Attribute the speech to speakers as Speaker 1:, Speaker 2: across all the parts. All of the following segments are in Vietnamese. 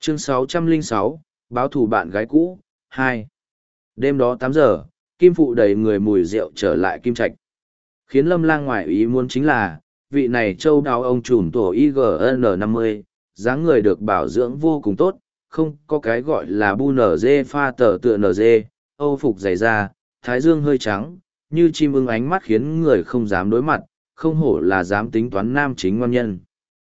Speaker 1: Chương 606, báo thù bạn gái cũ, 2. Đêm đó 8 giờ, Kim Phụ đầy người mùi rượu trở lại Kim Trạch. Khiến Lâm Lang ngoài ý muốn chính là, vị này châu đáo ông trùm tổ IGN50, dáng người được bảo dưỡng vô cùng tốt, không có cái gọi là bu nở dê pha tờ tựa nở dê, âu phục dày da, thái dương hơi trắng, như chim ưng ánh mắt khiến người không dám đối mặt, không hổ là dám tính toán nam chính ngon nhân.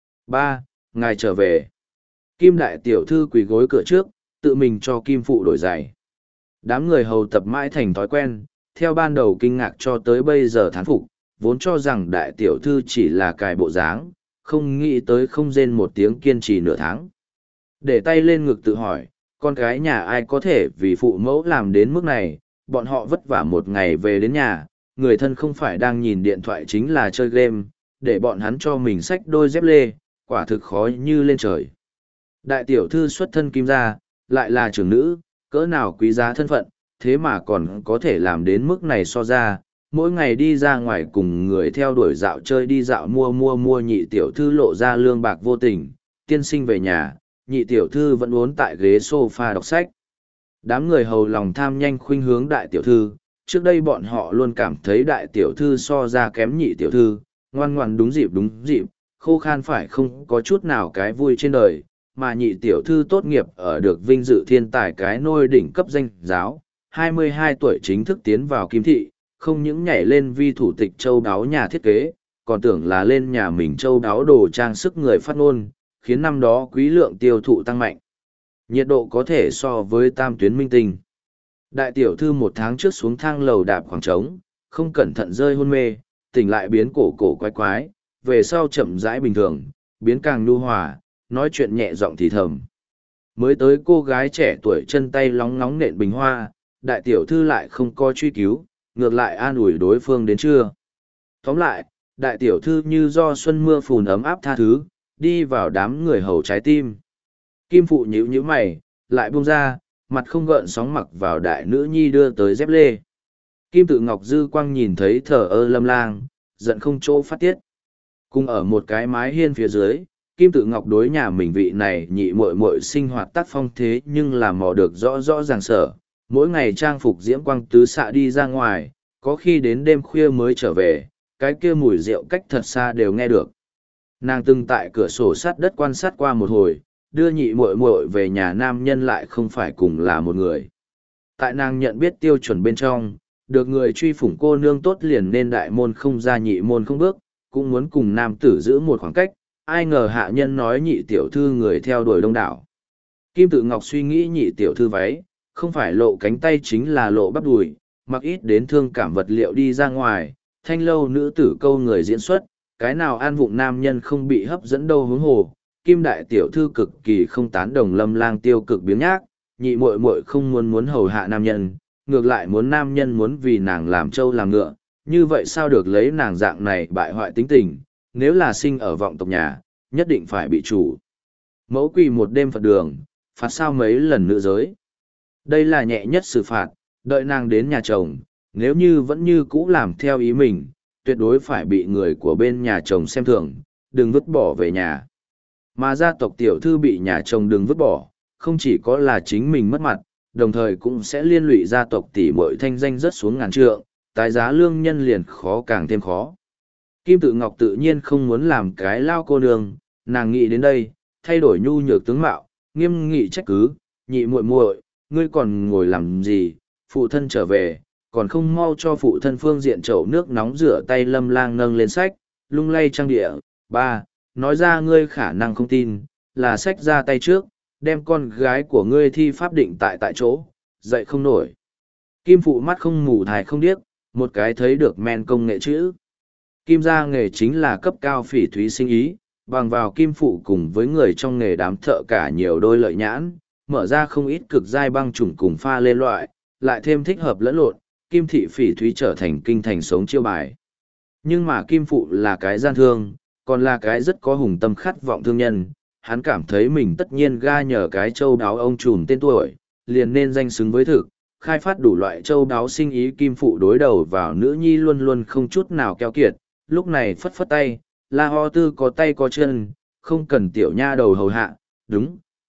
Speaker 1: 3. Ngài trở về. Kim đại tiểu thư quỳ gối cửa trước, tự mình cho Kim Phụ đổi giày. Đám người hầu tập mãi thành thói quen, theo ban đầu kinh ngạc cho tới bây giờ thán phục, vốn cho rằng đại tiểu thư chỉ là cài bộ dáng, không nghĩ tới không rên một tiếng kiên trì nửa tháng. Để tay lên ngực tự hỏi, con gái nhà ai có thể vì phụ mẫu làm đến mức này, bọn họ vất vả một ngày về đến nhà, người thân không phải đang nhìn điện thoại chính là chơi game, để bọn hắn cho mình xách đôi dép lê, quả thực khó như lên trời. Đại tiểu thư xuất thân Kim gia, lại là trưởng nữ, cỡ nào quý giá thân phận, thế mà còn có thể làm đến mức này so ra, mỗi ngày đi ra ngoài cùng người theo đuổi dạo chơi đi dạo mua nhị tiểu thư lộ ra lương bạc vô tình, tiên sinh về nhà, nhị tiểu thư vẫn uốn tại ghế sofa đọc sách. Đám người hầu lòng tham nhanh khuynh hướng đại tiểu thư, trước đây bọn họ luôn cảm thấy đại tiểu thư so ra kém nhị tiểu thư, ngoan ngoan đúng dịp, khô khan phải không có chút nào cái vui trên đời, mà nhị tiểu thư tốt nghiệp ở được vinh dự thiên tài cái nôi đỉnh cấp danh giáo, 22 tuổi chính thức tiến vào Kim thị, không những nhảy lên vi thủ tịch châu đáo nhà thiết kế, còn tưởng là lên nhà mình châu đáo đồ trang sức người phát ngôn, khiến năm đó quý lượng tiêu thụ tăng mạnh. Nhiệt độ có thể so với tam tuyến minh tinh. Đại tiểu thư một tháng trước xuống thang lầu đạp khoảng trống, không cẩn thận rơi hôn mê, tỉnh lại biến cổ quái, về sau chậm rãi bình thường, biến càng nhu hòa, nói chuyện nhẹ giọng thì thầm. Mới tới cô gái trẻ tuổi chân tay lóng ngóng nện bình hoa, đại tiểu thư lại không có truy cứu, ngược lại an ủi đối phương đến trưa. Tóm lại, đại tiểu thư như do xuân mưa phùn ấm áp tha thứ, đi vào đám người hầu trái tim. Kim Phụ nhíu mày, lại buông ra, mặt không gợn sóng mặc vào đại nữ nhi đưa tới dép lê. Kim Tự Ngọc dư quang nhìn thấy thờ ơ Lâm Lang, giận không chỗ phát tiết. Cùng ở một cái mái hiên phía dưới, Kim Tự Ngọc đối nhà mình vị này nhị muội muội sinh hoạt tác phong thế nhưng là mò được rõ ràng sở. Mỗi ngày trang phục diễm quang tứ xạ đi ra ngoài, có khi đến đêm khuya mới trở về, cái kia mùi rượu cách thật xa đều nghe được. Nàng từng tại cửa sổ sát đất quan sát qua một hồi, đưa nhị muội muội về nhà nam nhân lại không phải cùng là một người. Tại nàng nhận biết tiêu chuẩn bên trong, được người truy phủng cô nương tốt liền nên đại môn không ra nhị môn không bước, cũng muốn cùng nam tử giữ một khoảng cách, ai ngờ hạ nhân nói nhị tiểu thư người theo đuổi đông đảo. Kim Tự Ngọc suy nghĩ nhị tiểu thư váy, không phải lộ cánh tay chính là lộ bắp đùi, mặc ít đến thương cảm vật liệu đi ra ngoài, thanh lâu nữ tử câu người diễn xuất, cái nào an vụng nam nhân không bị hấp dẫn đâu hướng hồ. Kim đại tiểu thư cực kỳ không tán đồng Lâm Lang tiêu cực biếng nhác, nhị muội muội không muốn hầu hạ nam nhân, ngược lại muốn nam nhân muốn vì nàng làm trâu làm ngựa, như vậy sao được lấy nàng dạng này bại hoại tính tình, nếu là sinh ở vọng tộc nhà, nhất định phải bị chủ mẫu quỳ một đêm Phật đường, phạt sao mấy lần nữ giới. Đây là nhẹ nhất xử phạt, đợi nàng đến nhà chồng, nếu như vẫn như cũ làm theo ý mình, tuyệt đối phải bị người của bên nhà chồng xem thường, đừng vứt bỏ về nhà. Mà gia tộc tiểu thư bị nhà chồng đừng vứt bỏ, không chỉ có là chính mình mất mặt, đồng thời cũng sẽ liên lụy gia tộc tỷ muội thanh danh rất xuống ngàn trượng, tái giá lương nhân liền khó càng thêm khó. Kim Tự Ngọc tự nhiên không muốn làm cái lao cô nương, nàng nghĩ đến đây, thay đổi nhu nhược tướng mạo, nghiêm nghị trách cứ, nhị muội muội, ngươi còn ngồi làm gì, phụ thân trở về, còn không mau cho phụ thân phương diện chậu nước nóng rửa tay. Lâm Lang nâng lên sách, lung lay trang địa, ba, nói ra ngươi khả năng không tin, là sách ra tay trước, đem con gái của ngươi thi pháp định tại chỗ, dậy không nổi. Kim Phụ mắt không mù thài không điếc, một cái thấy được men công nghệ chữ. Kim gia nghề chính là cấp cao phỉ thúy sinh ý, bằng vào Kim Phụ cùng với người trong nghề đám thợ cả nhiều đôi lợi nhãn, mở ra không ít cực giai băng chủng cùng pha lên loại, lại thêm thích hợp lẫn lộn, Kim thị phỉ thúy trở thành kinh thành sống chiêu bài. Nhưng mà Kim Phụ là cái gian thương, còn là cái rất có hùng tâm khát vọng thương nhân, hắn cảm thấy mình tất nhiên ga nhờ cái châu đáo ông trùm tên tuổi, liền nên danh xứng với thực, khai phát đủ loại châu đáo sinh ý. Kim Phụ đối đầu vào nữ nhi luôn luôn không chút nào keo kiệt, lúc này phất phất tay, La Ho Tư có tay có chân, không cần tiểu nha đầu hầu hạ, đúng,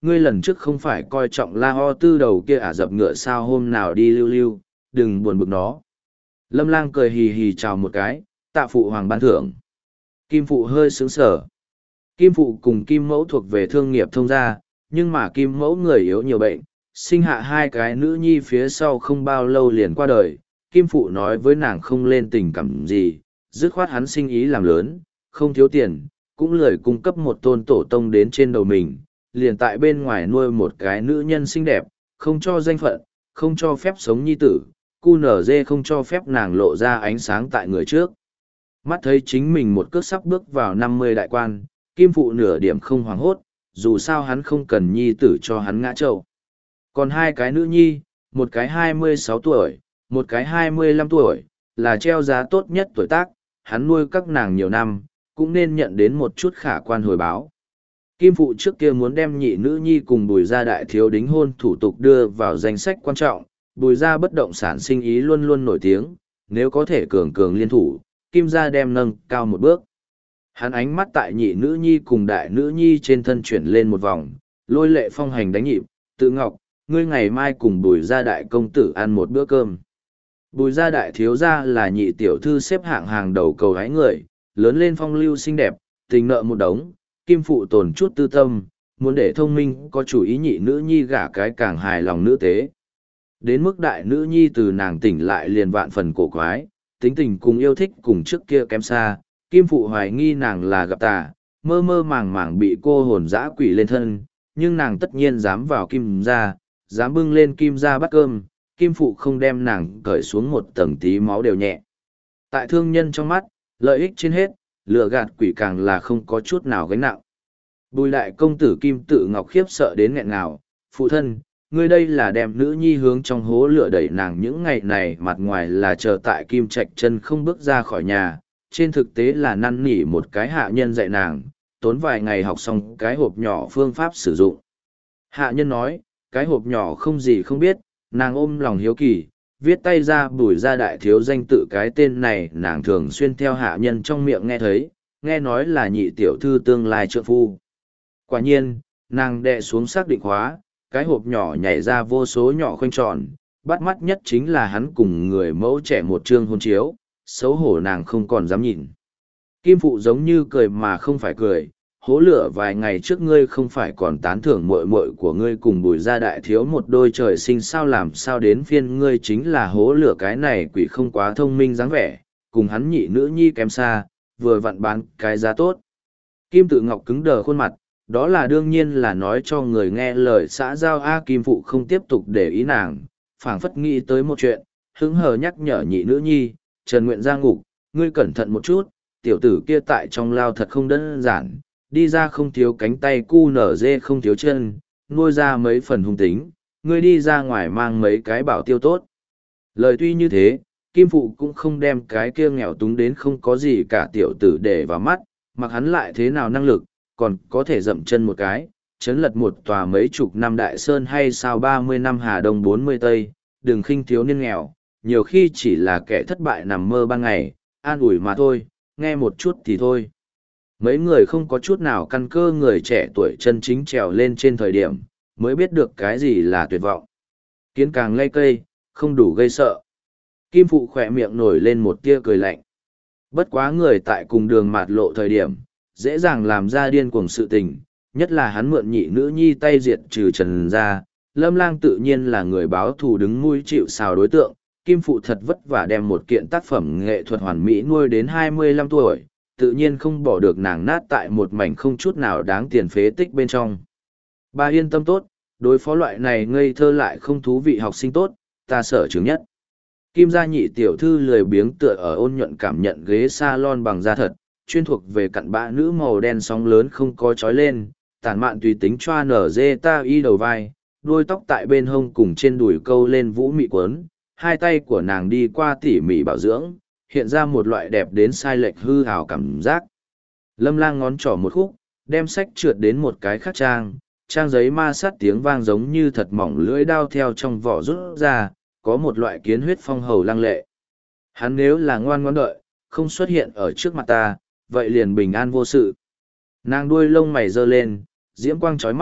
Speaker 1: ngươi lần trước không phải coi trọng la ho tư đầu kia ả dập ngựa sao, hôm nào đi lưu lưu, đừng buồn bực nó. Lâm Lang cười hì hì chào một cái, tạ phụ hoàng ban thưởng. Kim phụ hơi sướng sở. Kim phụ cùng Kim mẫu thuộc về thương nghiệp thông gia, nhưng mà Kim mẫu người yếu nhiều bệnh, sinh hạ hai cái nữ nhi phía sau không bao lâu liền qua đời. Kim phụ nói với nàng không lên tình cảm gì, dứt khoát hắn sinh ý làm lớn, không thiếu tiền, cũng lười cung cấp một tôn tổ tông đến trên đầu mình, liền tại bên ngoài nuôi một cái nữ nhân xinh đẹp, không cho danh phận, không cho phép sống nhi tử, cu nở dê không cho phép nàng lộ ra ánh sáng tại người trước. Mắt thấy chính mình một cước sắp bước vào 50 đại quan, Kim phụ nửa điểm không hoảng hốt, dù sao hắn không cần nhi tử cho hắn ngã trâu. Còn hai cái nữ nhi, một cái 26 tuổi, một cái 25 tuổi, là treo giá tốt nhất tuổi tác, hắn nuôi các nàng nhiều năm, cũng nên nhận đến một chút khả quan hồi báo. Kim phụ trước kia muốn đem nhị nữ nhi cùng Bùi gia đại thiếu đính hôn thủ tục đưa vào danh sách quan trọng, Bùi gia bất động sản sinh ý luôn luôn nổi tiếng, nếu có thể cường cường liên thủ, Kim gia đem nâng cao một bước. Hắn ánh mắt tại nhị nữ nhi cùng đại nữ nhi trên thân chuyển lên một vòng, lôi lệ phong hành đánh nhịp, tự ngọc, ngươi ngày mai cùng Bùi gia đại công tử ăn một bữa cơm. Bùi gia đại thiếu gia là nhị tiểu thư xếp hạng hàng đầu cầu hái người, lớn lên phong lưu xinh đẹp, tình nợ một đống, Kim phụ tồn chút tư tâm, muốn để thông minh có chủ ý nhị nữ nhi gả cái càng hài lòng nữ tế. Đến mức đại nữ nhi từ nàng tỉnh lại liền vạn phần cổ quái, tính tình cùng yêu thích cùng trước kia kém xa, Kim phụ hoài nghi nàng là gặp tà, mơ mơ màng màng bị cô hồn dã quỷ lên thân, nhưng nàng tất nhiên dám vào Kim gia, dám bưng lên Kim gia bát cơm, Kim phụ không đem nàng cởi xuống một tầng tí máu đều nhẹ. Tại thương nhân trong mắt, lợi ích trên hết, lừa gạt quỷ càng là không có chút nào gánh nặng. Bùi đại công tử Kim tự ngọc khiếp sợ đến nghẹn ngào, phụ thân, ngươi đây là đem nữ nhi hướng trong hố lửa đẩy nàng những ngày này, mặt ngoài là chờ tại Kim Trạch chân không bước ra khỏi nhà, trên thực tế là năn nỉ một cái hạ nhân dạy nàng, tốn vài ngày học xong cái hộp nhỏ phương pháp sử dụng. Hạ nhân nói, cái hộp nhỏ không gì không biết, nàng ôm lòng hiếu kỳ, viết tay ra Bùi gia đại thiếu danh tự, cái tên này nàng thường xuyên theo hạ nhân trong miệng nghe thấy, nghe nói là nhị tiểu thư tương lai trượng phu. Quả nhiên, nàng đệ xuống xác định khóa, cái hộp nhỏ nhảy ra vô số nhỏ khoanh tròn, bắt mắt nhất chính là hắn cùng người mẫu trẻ một trương hôn chiếu, xấu hổ nàng không còn dám nhìn. Kim phụ giống như cười mà không phải cười, hố lửa vài ngày trước ngươi không phải còn tán thưởng muội muội của ngươi cùng Bùi gia đại thiếu một đôi trời sinh, sao làm sao đến phiên ngươi chính là hố lửa cái này quỷ không quá thông minh dáng vẻ, cùng hắn nhị nữ nhi kém xa, vừa vặn bán cái giá tốt. Kim tự ngọc cứng đờ khuôn mặt, đó là đương nhiên là nói cho người nghe lời xã giao. Kim phụ không tiếp tục để ý nàng, phảng phất nghĩ tới một chuyện, hứng hờ nhắc nhở nhị nữ nhi, Trần Nguyện ra ngục, ngươi cẩn thận một chút, tiểu tử kia tại trong lao thật không đơn giản, đi ra không thiếu cánh tay, cu nở dê không thiếu chân, nuôi ra mấy phần hung tính, ngươi đi ra ngoài mang mấy cái bảo tiêu tốt. Lời tuy như thế, Kim phụ cũng không đem cái kia nghèo túng đến không có gì cả tiểu tử để vào mắt, mặc hắn lại thế nào năng lực, còn có thể dậm chân một cái, chấn lật một tòa mấy chục năm đại sơn hay sao 30 năm Hà Đông 40 Tây, đừng khinh thiếu niên nghèo, nhiều khi chỉ là kẻ thất bại nằm mơ ban ngày, an ủi mà thôi, nghe một chút thì thôi. Mấy người không có chút nào căn cơ, người trẻ tuổi chân chính trèo lên trên thời điểm, mới biết được cái gì là tuyệt vọng. Kiến càng lay cây, không đủ gây sợ. Kim phụ khỏe miệng nổi lên một tia cười lạnh. Bất quá người tại cùng đường mạt lộ thời điểm, dễ dàng làm ra điên cuồng sự tình, nhất là hắn mượn nhị nữ nhi tay diệt trừ Trần gia, Lâm Lang tự nhiên là người báo thù đứng mũi chịu sào đối tượng. Kim phụ thật vất vả đem một kiện tác phẩm nghệ thuật hoàn mỹ nuôi đến 25 tuổi, tự nhiên không bỏ được nàng nát tại một mảnh không chút nào đáng tiền phế tích bên trong. Bà yên tâm tốt, đối phó loại này ngây thơ lại không thú vị học sinh tốt, ta sở chứng nhất. Kim gia nhị tiểu thư lười biếng tựa ở ôn nhuận cảm nhận ghế salon bằng da thật, chuyên thuộc về cặn bã nữ màu đen sóng lớn không có trói lên, tản mạn tùy tính choa nở dê ta y đầu vai, đuôi tóc tại bên hông cùng trên đùi câu lên vũ mị quấn, hai tay của nàng đi qua tỉ mỉ bảo dưỡng, hiện ra một loại đẹp đến sai lệch hư hào cảm giác. Lâm Lang ngón trỏ một khúc, đem sách trượt đến một cái khác trang giấy ma sát tiếng vang giống như thật mỏng, lưỡi đao theo trong vỏ rút ra, có một loại kiến huyết phong hầu lăng lệ. Hắn nếu là ngoan ngoãn đợi, không xuất hiện ở trước mặt ta, vậy liền bình an vô sự. Nàng đuôi lông mày giơ lên, diễm quang chói mắt,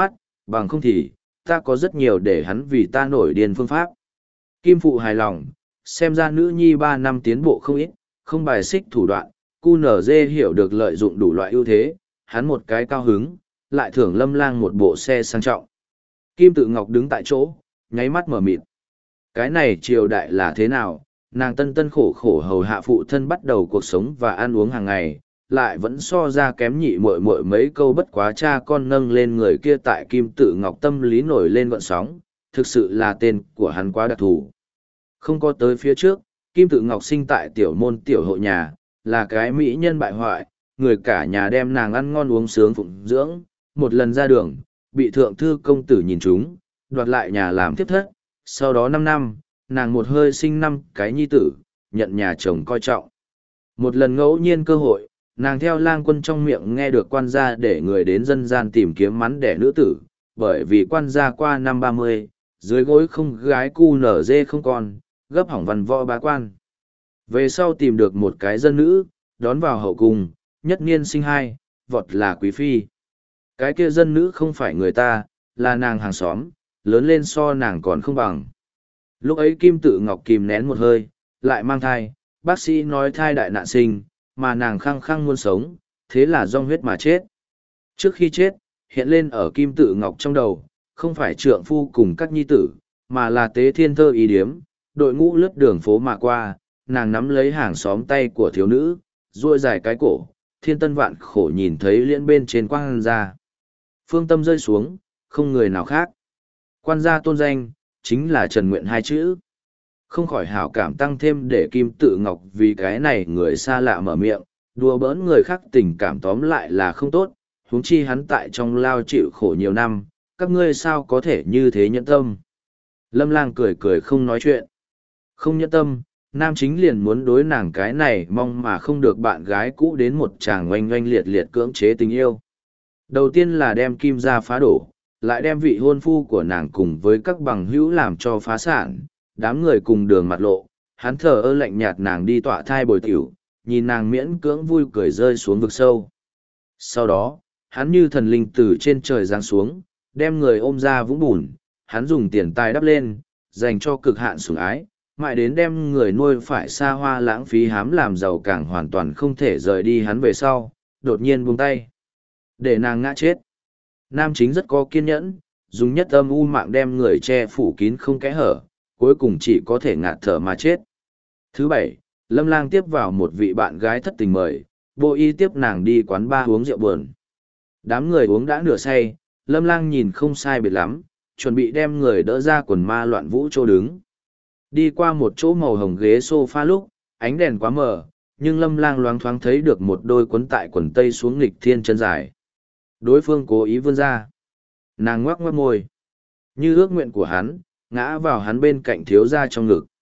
Speaker 1: bằng không thì, ta có rất nhiều để hắn vì ta nổi điên phương pháp. Kim Phụ hài lòng, xem ra nữ nhi 3 năm tiến bộ không ít, không bài xích thủ đoạn, QNZ hiểu được lợi dụng đủ loại ưu thế, hắn một cái cao hứng, lại thưởng Lâm Lang một bộ xe sang trọng. Kim Tự Ngọc đứng tại chỗ, nháy mắt mở mịt. Cái này triều đại là thế nào, nàng tân tân khổ khổ hầu hạ phụ thân bắt đầu cuộc sống và ăn uống hàng ngày, lại vẫn so ra kém nhị muội muội mấy câu bất quá cha con nâng lên người kia tại Kim Tự Ngọc tâm lý nổi lên gợn sóng, thực sự là tên của hắn quá đặc thù. Không có tới phía trước, Kim Tự Ngọc sinh tại tiểu môn tiểu hộ nhà, là cái mỹ nhân bại hoại, người cả nhà đem nàng ăn ngon uống sướng phụng dưỡng, một lần ra đường, bị thượng thư công tử nhìn trúng, đoạt lại nhà làm tiếp thất, sau đó 5 năm, nàng một hơi sinh 5 cái nhi tử, nhận nhà chồng coi trọng. Một lần ngẫu nhiên cơ hội, nàng theo lang quân trong miệng nghe được quan gia để người đến dân gian tìm kiếm mắn đẻ nữ tử, bởi vì quan gia qua năm 30, dưới gối không gái cu nở dê không con, gấp hỏng văn võ bá quan. Về sau tìm được một cái dân nữ, đón vào hậu cung, nhất niên sinh 2, vọt là quý phi. Cái kia dân nữ không phải người ta, là nàng hàng xóm, lớn lên so nàng còn không bằng. Lúc ấy Kim Tự Ngọc kìm nén một hơi, lại mang thai, bác sĩ nói thai đại nạn sinh, mà nàng khăng khăng muốn sống, thế là dòng huyết mà chết. Trước khi chết, hiện lên ở Kim Tự Ngọc trong đầu, không phải trượng phu cùng các nhi tử, mà là tế thiên thơ ý điếm, đội ngũ lướt đường phố mà qua, nàng nắm lấy hàng xóm tay của thiếu nữ, duỗi dài cái cổ, thiên tân vạn khổ nhìn thấy liễn bên trên quang gia. Phương tâm rơi xuống, không người nào khác. Quan gia tôn danh, chính là Trần Nguyện hai chữ. Không khỏi hảo cảm tăng thêm để Kim Tự Ngọc vì cái này người xa lạ mở miệng, đùa bỡn người khác tình cảm tóm lại là không tốt, huống chi hắn tại trong lao chịu khổ nhiều năm, các ngươi sao có thể như thế nhẫn tâm. Lâm Lang cười cười không nói chuyện. Không nhẫn tâm, nam chính liền muốn đối nàng cái này mong mà không được bạn gái cũ đến một chàng oanh oanh liệt liệt cưỡng chế tình yêu. Đầu tiên là đem Kim gia phá đổ, lại đem vị hôn phu của nàng cùng với các bằng hữu làm cho phá sản, đám người cùng đường mặt lộ, hắn thờ ơ lạnh nhạt nàng đi tọa thai bồi tiểu, nhìn nàng miễn cưỡng vui cười rơi xuống vực sâu. Sau đó, hắn như thần linh từ trên trời giáng xuống, đem người ôm ra vũng bùn, hắn dùng tiền tài đắp lên, dành cho cực hạn sủng ái, mãi đến đem người nuôi phải xa hoa lãng phí hám làm giàu càng hoàn toàn không thể rời đi hắn về sau, đột nhiên buông tay. Để nàng ngã chết. Nam chính rất có kiên nhẫn, dùng nhất âm u mạng đem người che phủ kín không kẽ hở, cuối cùng chỉ có thể ngạt thở mà chết. Thứ 7, Lâm Lang tiếp vào một vị bạn gái thất tình mời, Bộ Y tiếp nàng đi quán bar uống rượu buồn. Đám người uống đã nửa say, Lâm Lang nhìn không sai biệt lắm, chuẩn bị đem người đỡ ra quần ma loạn vũ chỗ đứng. Đi qua một chỗ màu hồng ghế sofa lúc, ánh đèn quá mờ, nhưng Lâm Lang loáng thoáng thấy được một đôi quấn tại quần tây xuống nghịch thiên chân dài. Đối phương cố ý vươn ra. Nàng ngoắc ngoắc môi. Như ước nguyện của hắn, ngã vào hắn bên cạnh thiếu gia trong ngực.